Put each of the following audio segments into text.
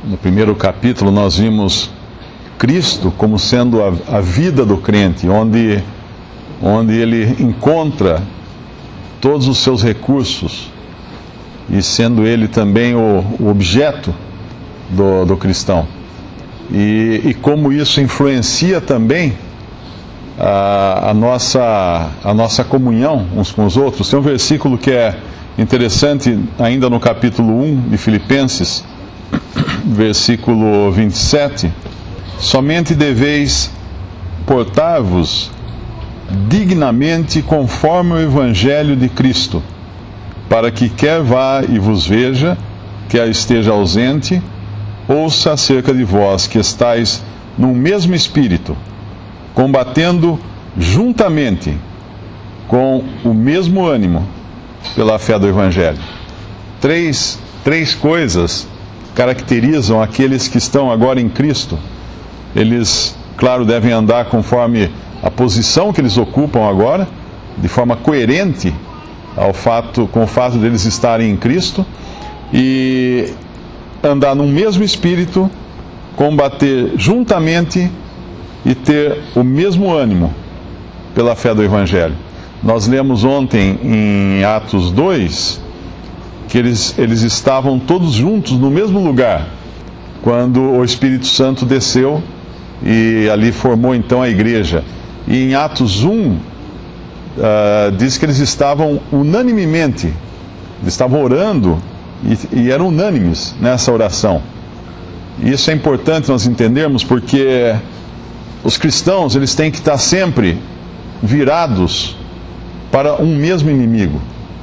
No primeiro capítulo nós vimos Cristo como sendo a vida do crente, onde ele encontra todos os seus recursos e sendo ele também o objeto do cristão. E como isso influencia também a nossa comunhão uns com os outros. Tem um versículo que é interessante ainda no capítulo 1 de Filipenses, versículo 27. Somente deveis portar-vos dignamente conforme o Evangelho de Cristo, para que quer vá e vos veja, quer esteja ausente, ouça acerca de vós que estáis num mesmo espírito, combatendo juntamente com o mesmo ânimo pela fé do Evangelho. Três coisas caracterizam aqueles que estão agora em Cristo. Eles, claro, devem andar conforme a posição que eles ocupam agora, de forma coerente com o fato de eles estarem em Cristo, e andar num mesmo espírito, combater juntamente e ter o mesmo ânimo pela fé do Evangelho. Nós lemos ontem em Atos 2 que eles estavam todos juntos no mesmo lugar quando o Espírito Santo desceu e ali formou então a igreja. E em Atos 1 diz que eles estavam unanimemente, eles estavam orando e eram unânimes nessa oração. E isso é importante nós entendermos, porque os cristãos, eles têm que estar sempre virados para um mesmo inimigo.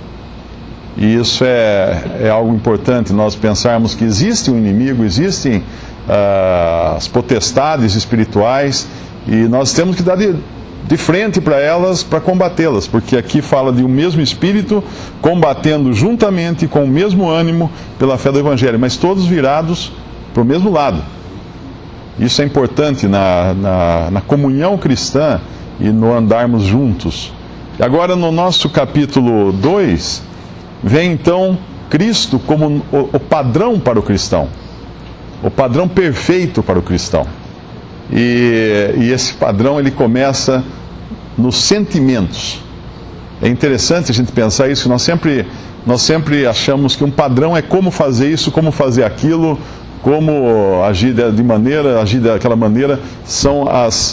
E isso é algo importante, nós pensarmos que existe um inimigo, existem as potestades espirituais, e nós temos que dar de frente para elas, para combatê-las, porque aqui fala de um mesmo espírito, combatendo juntamente com o mesmo ânimo pela fé do Evangelho, mas todos virados para o mesmo lado. Isso é importante na comunhão cristã e no andarmos juntos. Agora, no nosso capítulo 2, vem então Cristo como o padrão para o cristão, o padrão perfeito para o cristão. E esse padrão, ele começa nos sentimentos. É interessante a gente pensar isso, nós sempre achamos que um padrão é como fazer isso, como fazer aquilo, como agir de maneira, agir daquela maneira. São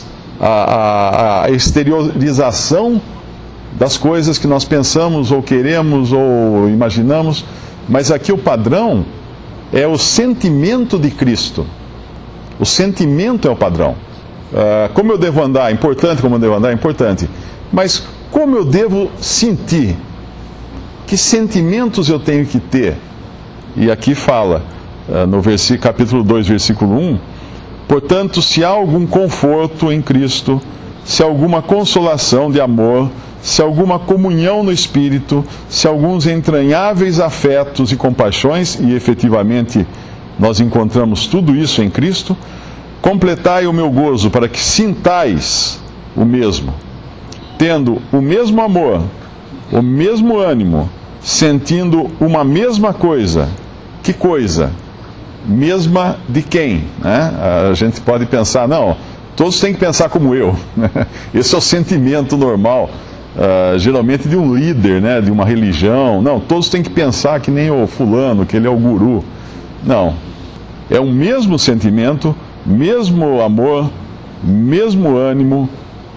a exteriorização das coisas que nós pensamos, ou queremos, ou imaginamos. Mas aqui o padrão é o sentimento de Cristo. O sentimento é o padrão. Como eu devo andar? Importante como eu devo andar? Importante. Mas como eu devo sentir? Que sentimentos eu tenho que ter? E aqui fala, no capítulo 2, versículo 1, portanto, se há algum conforto em Cristo, se há alguma consolação de amor, se há alguma comunhão no Espírito, se há alguns entranháveis afetos e compaixões, e efetivamente nós encontramos tudo isso em Cristo, completai o meu gozo para que sintais o mesmo, tendo o mesmo amor, o mesmo ânimo, sentindo uma mesma coisa. Que coisa? Mesma de quem? Né? A gente pode pensar, não, todos têm que pensar como eu. Esse é o sentimento normal, geralmente de um líder, né, de uma religião. Não, todos têm que pensar que nem o fulano, que ele é o guru. Não, é o mesmo sentimento, mesmo amor, mesmo ânimo,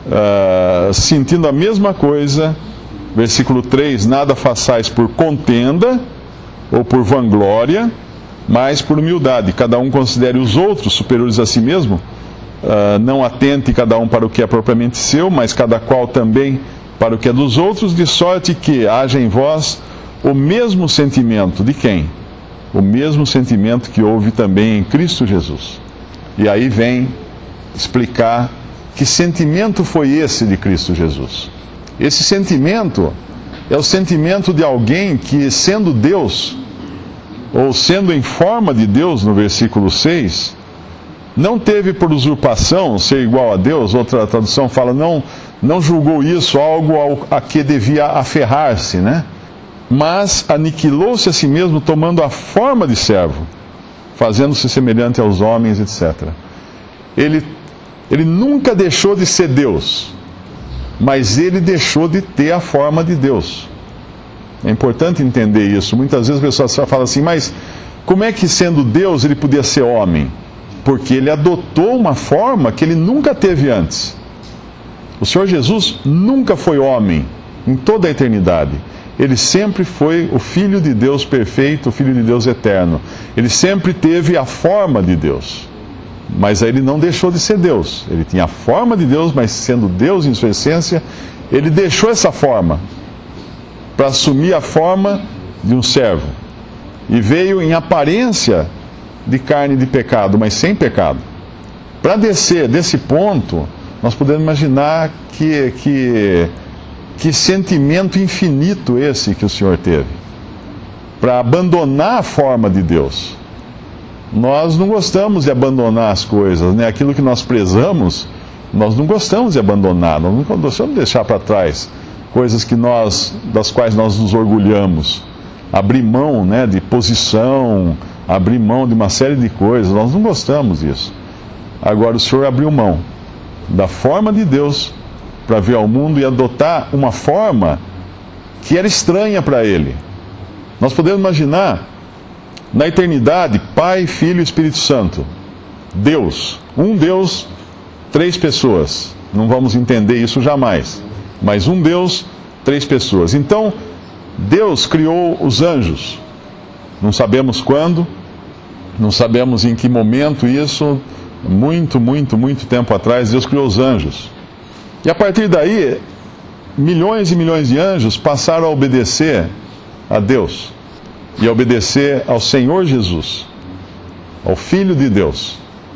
sentindo a mesma coisa. Versículo 3, nada façais por contenda ou por vanglória, mas por humildade. Cada um considere os outros superiores a si mesmo. Não atente cada um para o que é propriamente seu, mas cada qual também para o que é dos outros, de sorte que haja em vós o mesmo sentimento. De quem? O mesmo sentimento que houve também em Cristo Jesus. E aí vem explicar que sentimento foi esse de Cristo Jesus. Esse sentimento é o sentimento de alguém que, sendo Deus, ou sendo em forma de Deus, no versículo 6, não teve por usurpação ser igual a Deus. Outra tradução fala, não julgou isso algo a que devia aferrar-se, né? Mas aniquilou-se a si mesmo, tomando a forma de servo, fazendo-se semelhante aos homens, etc. Ele nunca deixou de ser Deus, mas ele deixou de ter a forma de Deus. É importante entender isso. Muitas vezes as pessoas falam assim, mas como é que sendo Deus ele podia ser homem? Porque ele adotou uma forma que ele nunca teve antes. O Senhor Jesus nunca foi homem em toda a eternidade. Ele sempre foi o Filho de Deus perfeito, o Filho de Deus eterno. Ele sempre teve a forma de Deus. Mas aí ele não deixou de ser Deus. Ele tinha a forma de Deus, mas sendo Deus em sua essência, ele deixou essa forma para assumir a forma de um servo. E veio em aparência de carne de pecado, mas sem pecado. Para descer desse ponto, nós podemos imaginar que sentimento infinito esse que o Senhor teve. Para abandonar a forma de Deus. Nós não gostamos de abandonar as coisas, né? Aquilo que nós prezamos, nós não gostamos de abandonar, nós não gostamos de deixar para trás coisas das quais nós nos orgulhamos. Abrir mão, né, de posição, abrir mão de uma série de coisas, nós não gostamos disso. Agora o Senhor abriu mão da forma de Deus para vir ao mundo e adotar uma forma que era estranha para Ele. Nós podemos imaginar, na eternidade, Pai, Filho e Espírito Santo. Deus. Um Deus, 3 pessoas. Não vamos entender isso jamais. Mas um Deus, 3 pessoas. Então, Deus criou os anjos. Não sabemos quando, não sabemos em que momento isso. Muito tempo atrás, Deus criou os anjos. E a partir daí, milhões e milhões de anjos passaram a obedecer a Deus. E a obedecer ao Senhor Jesus, ao Filho de Deus.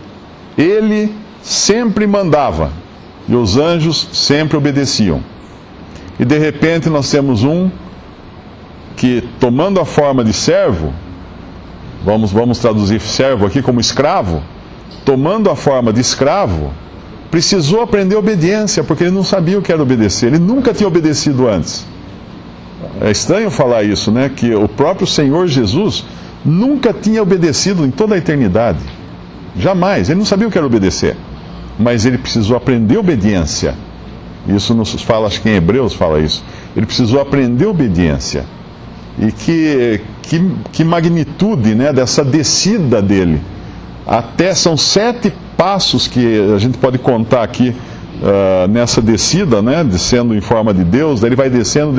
Ele sempre mandava, e os anjos sempre obedeciam. E de repente nós temos um que, tomando a forma de servo, vamos traduzir servo aqui como escravo, tomando a forma de escravo, precisou aprender obediência, porque ele não sabia o que era obedecer, ele nunca tinha obedecido antes. É estranho falar isso, né? Que o próprio Senhor Jesus nunca tinha obedecido em toda a eternidade. Jamais. Ele não sabia o que era obedecer. Mas ele precisou aprender obediência. Isso nos fala, acho que em Hebreus fala isso. Ele precisou aprender obediência. E que magnitude, né, dessa descida dele. Até são 7 passos que a gente pode contar aqui. Nessa descida, né, descendo em forma de Deus, daí ele vai descendo.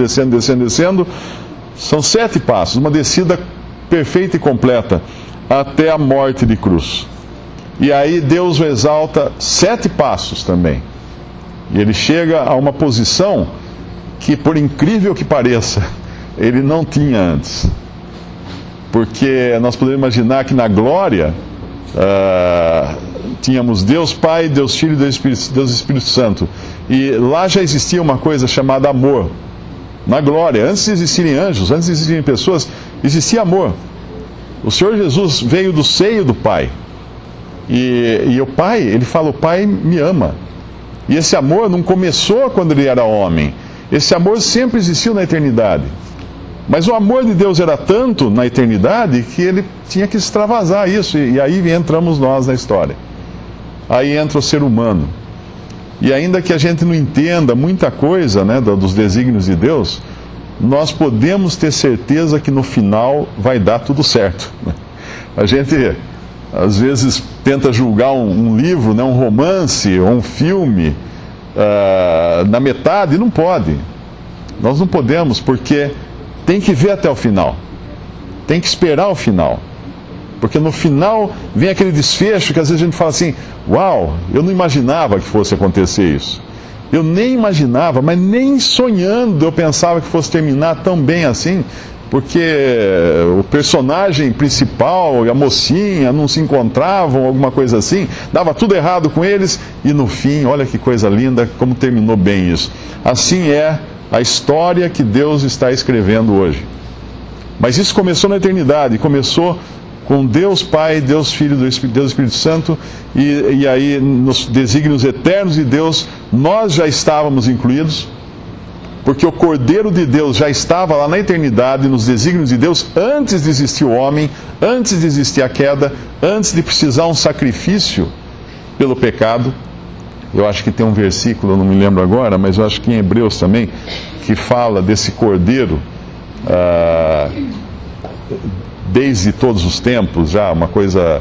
São 7 passos, uma descida perfeita e completa, até a morte de cruz. E aí Deus o exalta 7 passos também. E ele chega a uma posição que, por incrível que pareça, ele não tinha antes. Porque nós podemos imaginar que na glória, tínhamos Deus Pai, Deus Filho e Deus Espírito Santo. E lá já existia uma coisa chamada amor. Na glória, antes de existirem anjos, antes de existirem pessoas, existia amor. O Senhor Jesus veio do seio do Pai. E o Pai, ele fala, o Pai me ama. E esse amor não começou quando ele era homem. Esse amor sempre existiu na eternidade. Mas o amor de Deus era tanto na eternidade que ele tinha que extravasar isso. E aí entramos nós na história. Aí entra o ser humano. E ainda que a gente não entenda muita coisa, né, dos desígnios de Deus, nós podemos ter certeza que no final vai dar tudo certo. A gente, às vezes, tenta julgar um livro, né, um romance ou um filme na metade, não pode. Nós não podemos, porque tem que ver até o final. Tem que esperar o final. Porque no final vem aquele desfecho que às vezes a gente fala assim, uau, eu não imaginava que fosse acontecer isso. Eu nem imaginava, mas nem sonhando eu pensava que fosse terminar tão bem assim, porque o personagem principal e a mocinha não se encontravam, alguma coisa assim, dava tudo errado com eles, e no fim, olha que coisa linda, como terminou bem isso. Assim é a história que Deus está escrevendo hoje. Mas isso começou na eternidade, começou com Deus Pai, Deus Filho, Deus Espírito Santo, e aí nos desígnios eternos de Deus, nós já estávamos incluídos, porque o Cordeiro de Deus já estava lá na eternidade, nos desígnios de Deus, antes de existir o homem, antes de existir a queda, antes de precisar um sacrifício pelo pecado. Eu acho que tem um versículo, eu não me lembro agora, mas eu acho que em Hebreus também, que fala desse cordeiro desde todos os tempos, já uma coisa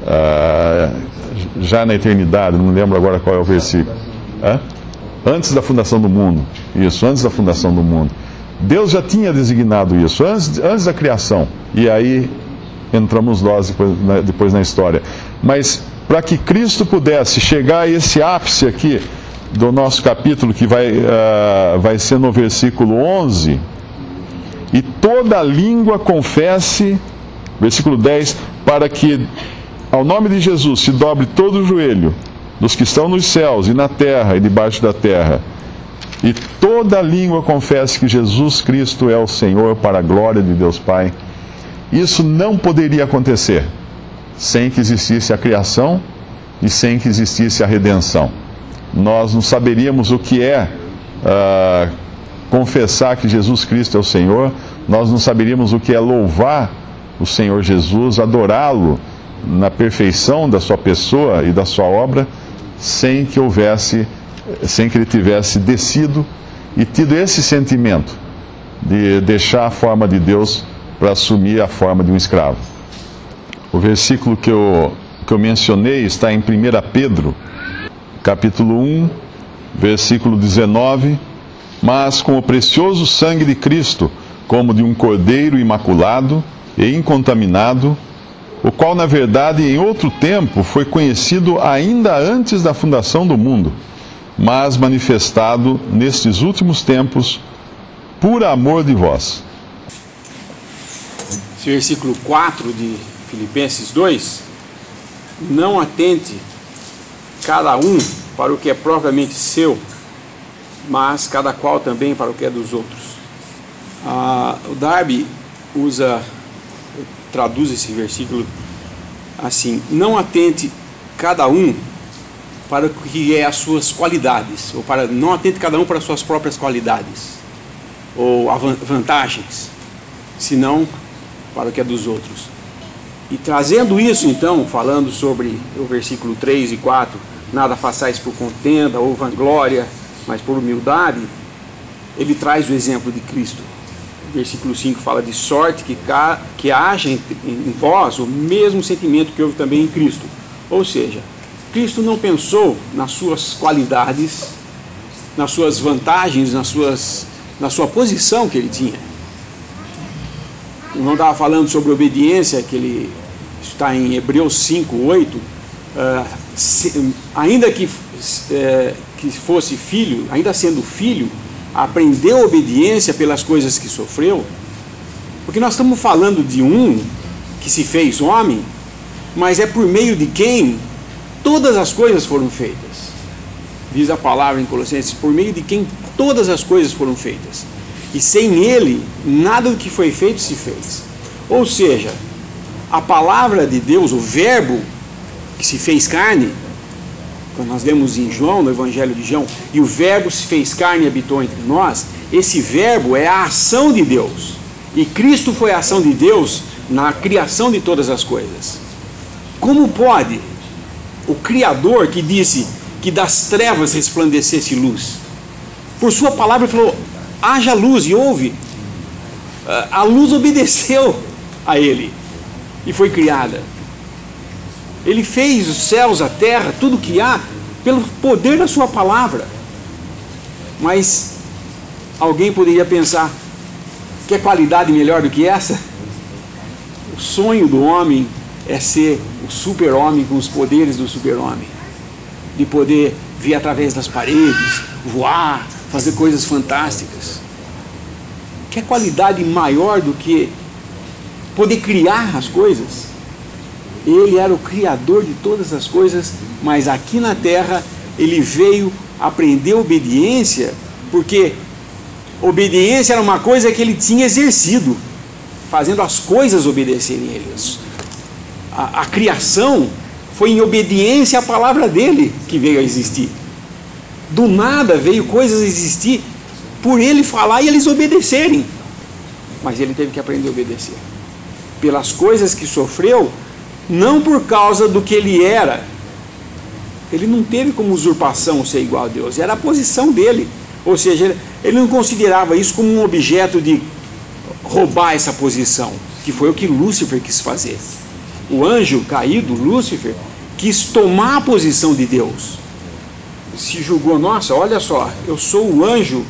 já na eternidade, não me lembro agora qual é o versículo. Antes da fundação do mundo, isso, antes da fundação do mundo. Deus já tinha designado isso, antes da criação, e aí entramos nós depois na história. Mas para que Cristo pudesse chegar a esse ápice aqui do nosso capítulo, que vai ser no versículo 11, e toda língua confesse, versículo 10, para que ao nome de Jesus se dobre todo o joelho dos que estão nos céus e na terra e debaixo da terra, e toda língua confesse que Jesus Cristo é o Senhor, para a glória de Deus Pai. Isso não poderia acontecer sem que existisse a criação e sem que existisse a redenção. Nós não saberíamos o que é confessar que Jesus Cristo é o Senhor, nós não saberíamos o que é louvar o Senhor Jesus, adorá-lo na perfeição da sua pessoa e da sua obra, sem que ele tivesse descido e tido esse sentimento de deixar a forma de Deus para assumir a forma de um escravo. O versículo que eu mencionei está em 1 Pedro, capítulo 1, versículo 19. Mas com o precioso sangue de Cristo, como de um cordeiro imaculado e incontaminado, o qual, na verdade, em outro tempo foi conhecido ainda antes da fundação do mundo, mas manifestado nestes últimos tempos por amor de vós. Esse versículo 4 de Filipenses 2, não atente cada um para o que é propriamente seu, mas cada qual também para o que é dos outros. O Darby traduz esse versículo assim: não atente cada um para o que é as suas qualidades, ou não atente cada um para as suas próprias qualidades ou vantagens, senão para o que é dos outros. E trazendo isso, então, falando sobre o versículo 3 e 4, nada façais por contenda ou vanglória, mas por humildade, ele traz o exemplo de Cristo. O versículo 5 fala de sorte que haja em vós o mesmo sentimento que houve também em Cristo. Ou seja, Cristo não pensou nas suas qualidades, nas suas vantagens, na sua posição que ele tinha. O irmão estava falando sobre obediência, que ele está em Hebreus 5, 8. Ainda que fosse filho, ainda sendo filho, aprendeu obediência pelas coisas que sofreu, porque nós estamos falando de um que se fez homem, mas é por meio de quem todas as coisas foram feitas. Diz a palavra em Colossenses: por meio de quem todas as coisas foram feitas, e sem ele nada do que foi feito se fez. Ou seja, a palavra de Deus, o verbo que se fez carne, quando nós lemos em João, no Evangelho de João, e o verbo se fez carne e habitou entre nós, esse verbo é a ação de Deus, e Cristo foi a ação de Deus na criação de todas as coisas. Como pode o Criador, que disse que das trevas resplandecesse luz, por sua palavra falou: haja luz, e houve. A luz obedeceu a ele e foi criada. Ele fez os céus, a terra, tudo que há, pelo poder da sua palavra. Mas alguém poderia pensar: que qualidade melhor do que essa? O sonho do homem é ser o super-homem com os poderes do super-homem, de poder vir através das paredes, voar, fazer coisas fantásticas. Que qualidade maior do que poder criar as coisas? Ele era o criador de todas as coisas, mas aqui na terra ele veio aprender obediência, porque obediência era uma coisa que ele tinha exercido, fazendo as coisas obedecerem ele. A criação foi em obediência à palavra dele que veio a existir. Do nada veio coisas a existir por ele falar e eles obedecerem. Mas ele teve que aprender a obedecer. pelas coisas que sofreu, não por causa do que ele era. Ele não teve como usurpação ser igual a Deus, era a posição dele. Ou seja, ele não considerava isso como um objeto de roubar essa posição, que foi o que Lúcifer quis fazer. O anjo caído, Lúcifer, quis tomar a posição de Deus. Se julgou, nossa, olha só, eu sou um anjo,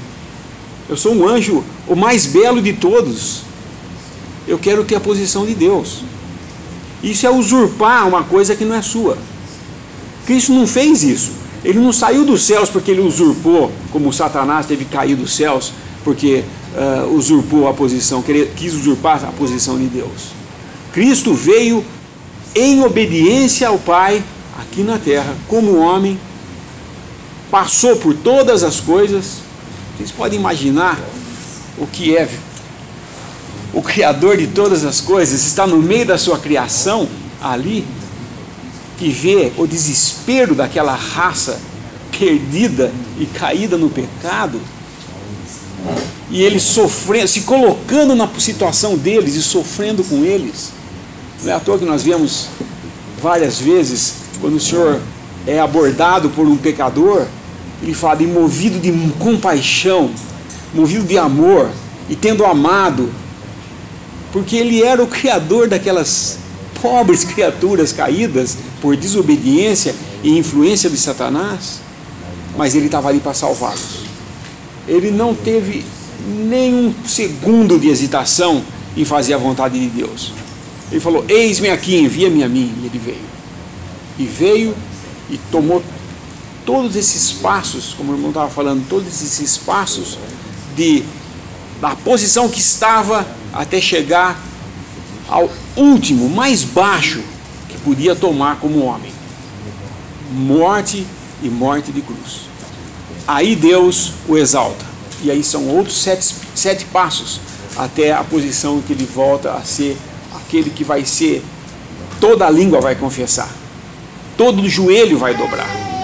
o mais belo de todos. Eu quero ter a posição de Deus. Isso é usurpar uma coisa que não é sua. Cristo não fez isso. Ele não saiu dos céus porque ele usurpou, como Satanás teve que cair dos céus, porque usurpou a posição, quis usurpar a posição de Deus. Cristo veio em obediência ao Pai, aqui na terra, como homem, passou por todas as coisas. Vocês podem imaginar o que é o Criador de todas as coisas, está no meio da sua criação, ali, e vê o desespero daquela raça perdida e caída no pecado, e ele sofrendo, se colocando na situação deles e sofrendo com eles. Não é à toa que nós vemos várias vezes, quando o Senhor é abordado por um pecador, ele fala, movido de compaixão, movido de amor, e tendo amado, porque ele era o Criador daquelas pobres criaturas caídas por desobediência e influência de Satanás, mas ele estava ali para salvá-los. Ele não teve nenhum segundo de hesitação em fazer a vontade de Deus. Ele falou, eis-me aqui, envia-me a mim. E ele veio. E veio e tomou todos esses passos, como o irmão estava falando, todos esses passos da posição que estava até chegar ao último, mais baixo que podia tomar como homem. Morte e morte de cruz. Aí Deus o exalta. E aí são outros sete passos até a posição que ele volta a ser aquele que vai ser, toda a língua vai confessar, todo joelho vai dobrar.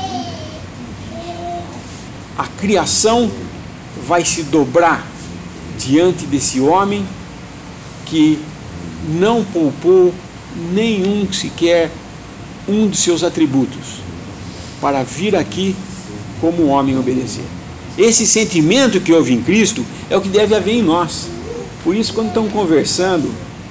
A criação vai se dobrar diante desse homem que não poupou nenhum sequer um de seus atributos para vir aqui como homem obedecer. Esse sentimento que houve em Cristo é o que deve haver em nós. Por isso, quando estão conversando,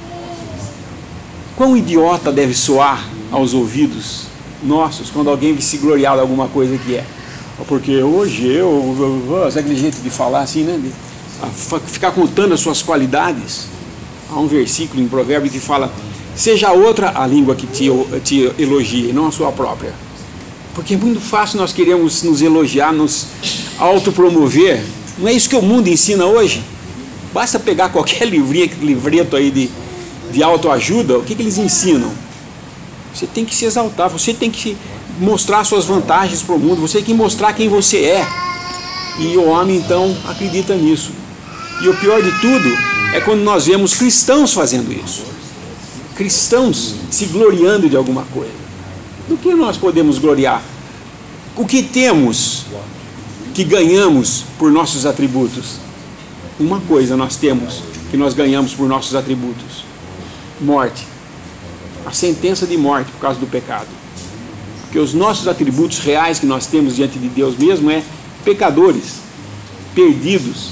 quão idiota deve soar aos ouvidos nossos quando alguém se gloriar de alguma coisa que é. Porque hoje sabe aquele jeito de falar assim, né? Ficar contando as suas qualidades. Há um versículo em Provérbios que fala, seja outra a língua que te elogie, não a sua própria. Porque é muito fácil nós queremos nos elogiar, nos autopromover. Não é isso que o mundo ensina hoje? Basta pegar qualquer livreto aí de autoajuda, o que eles ensinam? Você tem que se exaltar, você tem que mostrar suas vantagens para o mundo, você tem que mostrar quem você é. E o homem então acredita nisso. E o pior de tudo é quando nós vemos cristãos fazendo isso. Cristãos se gloriando de alguma coisa. Do que nós podemos gloriar? O que temos que ganhamos por nossos atributos? Uma coisa nós temos que nós ganhamos por nossos atributos: morte. A sentença de morte por causa do pecado. Porque os nossos atributos reais que nós temos diante de Deus mesmo é pecadores, perdidos.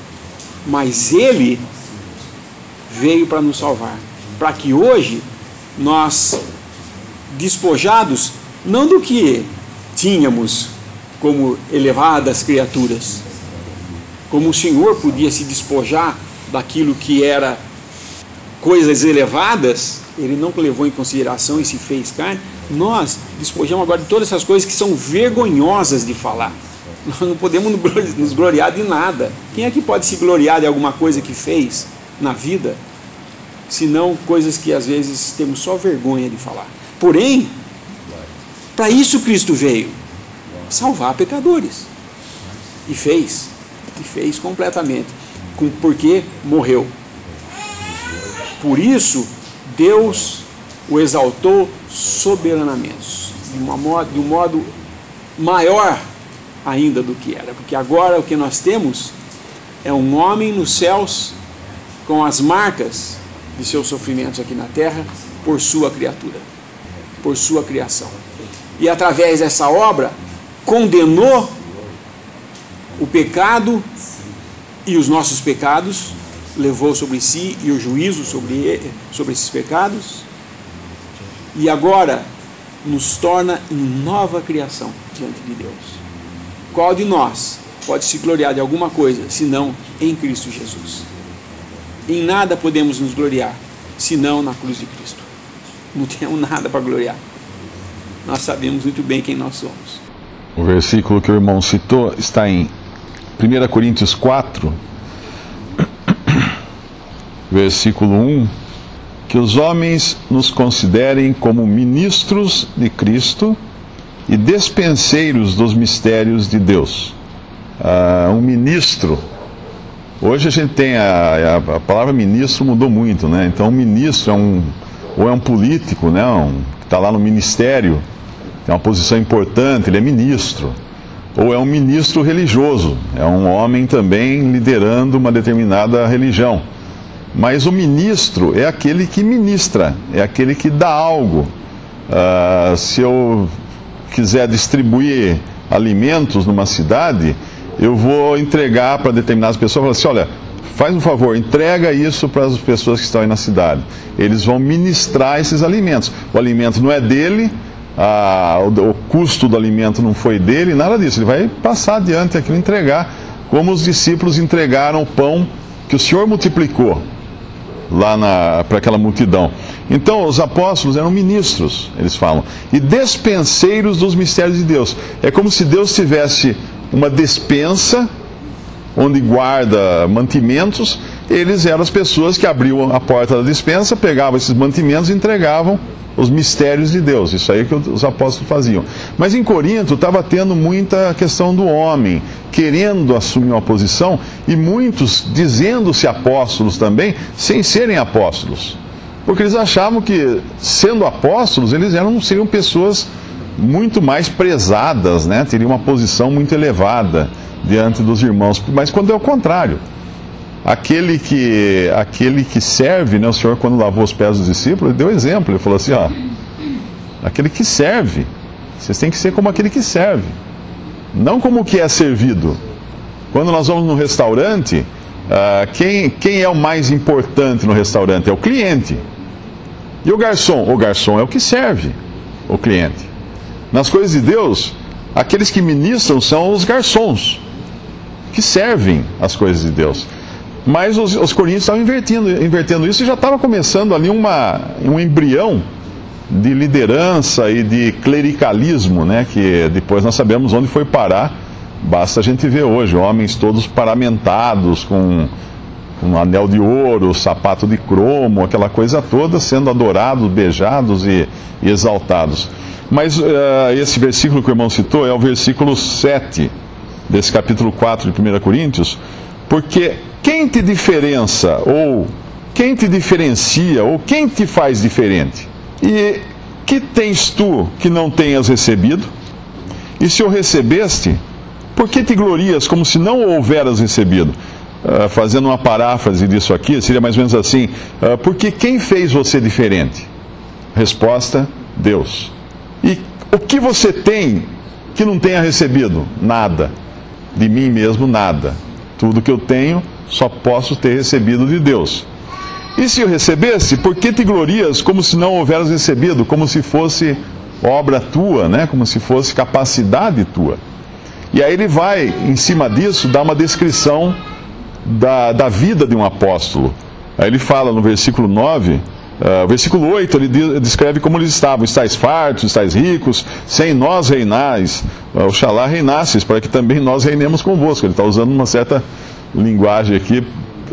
Mas Ele veio para nos salvar, para que hoje nós, despojados não do que tínhamos como elevadas criaturas, como o Senhor podia se despojar daquilo que era coisas elevadas, Ele não levou em consideração e se fez carne. Nós despojamos agora de todas essas coisas que são vergonhosas de falar. Nós não podemos nos gloriar de nada. Quem é que pode se gloriar de alguma coisa que fez na vida, senão coisas que às vezes temos só vergonha de falar? Porém, para isso Cristo veio, salvar pecadores. E fez completamente, porque morreu. Por isso, Deus o exaltou soberanamente, de um modo maior ainda do que era. Porque agora o que nós temos é um homem nos céus com as marcas de seus sofrimentos aqui na terra por sua criatura, por sua criação. E através dessa obra, condenou o pecado e os nossos pecados, levou sobre si e o juízo sobre esses pecados, e agora nos torna em nova criação diante de Deus. Qual de nós pode se gloriar de alguma coisa, senão em Cristo Jesus? Em nada podemos nos gloriar, senão na cruz de Cristo. Não temos nada para gloriar. Nós sabemos muito bem quem nós somos. O versículo que o irmão citou está em 1 Coríntios 4, versículo 1, que os homens nos considerem como ministros de Cristo e despenseiros dos mistérios de Deus. Um ministro, hoje a gente tem a palavra ministro mudou muito, né? Então um ministro ou é um político, né? Que está lá no ministério, tem uma posição importante, ele é ministro. Ou é um ministro religioso, é um homem também liderando uma determinada religião. Mas o ministro é aquele que ministra, é aquele que dá algo. Se eu quiser distribuir alimentos numa cidade, eu vou entregar para determinadas pessoas, falar assim, olha, faz um favor, entrega isso para as pessoas que estão aí na cidade. Eles vão ministrar esses alimentos. O alimento não é dele, o custo do alimento não foi dele, nada disso. Ele vai passar adiante aquilo, entregar, como os discípulos entregaram o pão que o Senhor multiplicou lá para aquela multidão. Então, os apóstolos eram ministros, eles falam, e despenseiros dos mistérios de Deus. É como se Deus tivesse uma despensa onde guarda mantimentos. Eles eram as pessoas que abriam a porta da despensa, pegavam esses mantimentos e entregavam os mistérios de Deus. Isso aí que os apóstolos faziam. Mas em Corinto estava tendo muita questão do homem, querendo assumir uma posição, e muitos dizendo-se apóstolos também, sem serem apóstolos. Porque eles achavam que, sendo apóstolos, eles seriam pessoas muito mais prezadas, né? Teriam uma posição muito elevada diante dos irmãos. Mas quando é o contrário. Aquele que serve, né? O Senhor, quando lavou os pés dos discípulos, ele deu exemplo. Ele falou assim, aquele que serve, vocês têm que ser como aquele que serve, não como o que é servido. Quando nós vamos no restaurante, quem é o mais importante no restaurante? É o cliente. E o garçom? O garçom é o que serve o cliente. Nas coisas de Deus, aqueles que ministram são os garçons, que servem as coisas de Deus. Mas os coríntios estavam invertendo isso, e já estava começando ali um embrião de liderança e de clericalismo, né? Que depois nós sabemos onde foi parar. Basta a gente ver hoje, homens todos paramentados, com um anel de ouro, sapato de cromo, aquela coisa toda, sendo adorados, beijados e exaltados. Mas esse versículo que o irmão citou é o versículo 7 desse capítulo 4 de 1 Coríntios, porque quem te diferencia, ou quem te faz diferente? E que tens tu que não tenhas recebido? E se o recebeste, por que te glorias como se não o houveras recebido? Fazendo uma paráfrase disso aqui, seria mais ou menos assim, porque quem fez você diferente? Resposta, Deus. E o que você tem que não tenha recebido? Nada. De mim mesmo, nada. Tudo que eu tenho, só posso ter recebido de Deus. E se eu recebesse, por que te glorias como se não houveras recebido? Como se fosse obra tua, né? Como se fosse capacidade tua. E aí ele vai, em cima disso, dar uma descrição da vida de um apóstolo. Aí ele fala no versículo 9, versículo 8, ele descreve como eles estavam: estáis fartos, estáis ricos, sem nós reinais, oxalá reinasses, para que também nós reinemos convosco. Ele está usando uma certa linguagem aqui,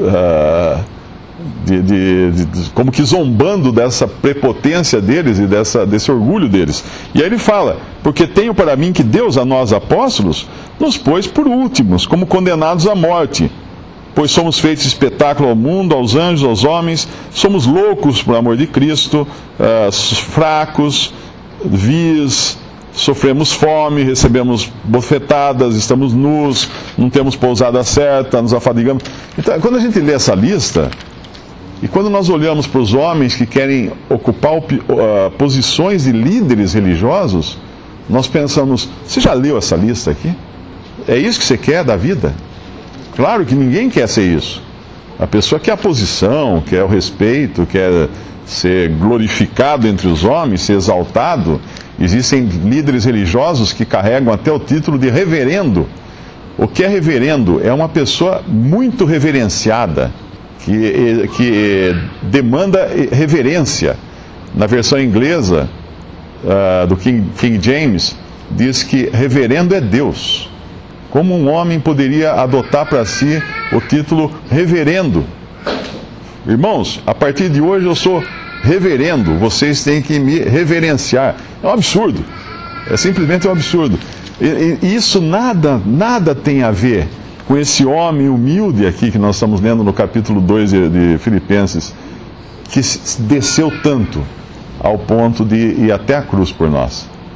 como que zombando dessa prepotência deles e desse orgulho deles. E aí ele fala: porque tenho para mim que Deus, a nós apóstolos, nos pôs por últimos, como condenados à morte, pois somos feitos espetáculo ao mundo, aos anjos, aos homens, somos loucos por amor de Cristo, fracos, vis, sofremos fome, recebemos bofetadas, estamos nus, não temos pousada certa, nos afadigamos. Então, quando a gente lê essa lista, E quando nós olhamos para os homens que querem ocupar posições de líderes religiosos, nós pensamos, você já leu essa lista aqui? É isso que você quer da vida? Claro que ninguém quer ser isso. A pessoa quer a posição, quer o respeito, quer ser glorificado entre os homens, ser exaltado. Existem líderes religiosos que carregam até o título de reverendo. O que é reverendo? É uma pessoa muito reverenciada, que demanda reverência. Na versão inglesa do King James, diz que reverendo é Deus. Como um homem poderia adotar para si o título reverendo? Irmãos, a partir de hoje eu sou reverendo, vocês têm que me reverenciar. É um absurdo, é simplesmente um absurdo. E isso nada tem a ver com esse homem humilde aqui que nós estamos lendo no capítulo 2 de Filipenses, que desceu tanto ao ponto de ir até a cruz por nós.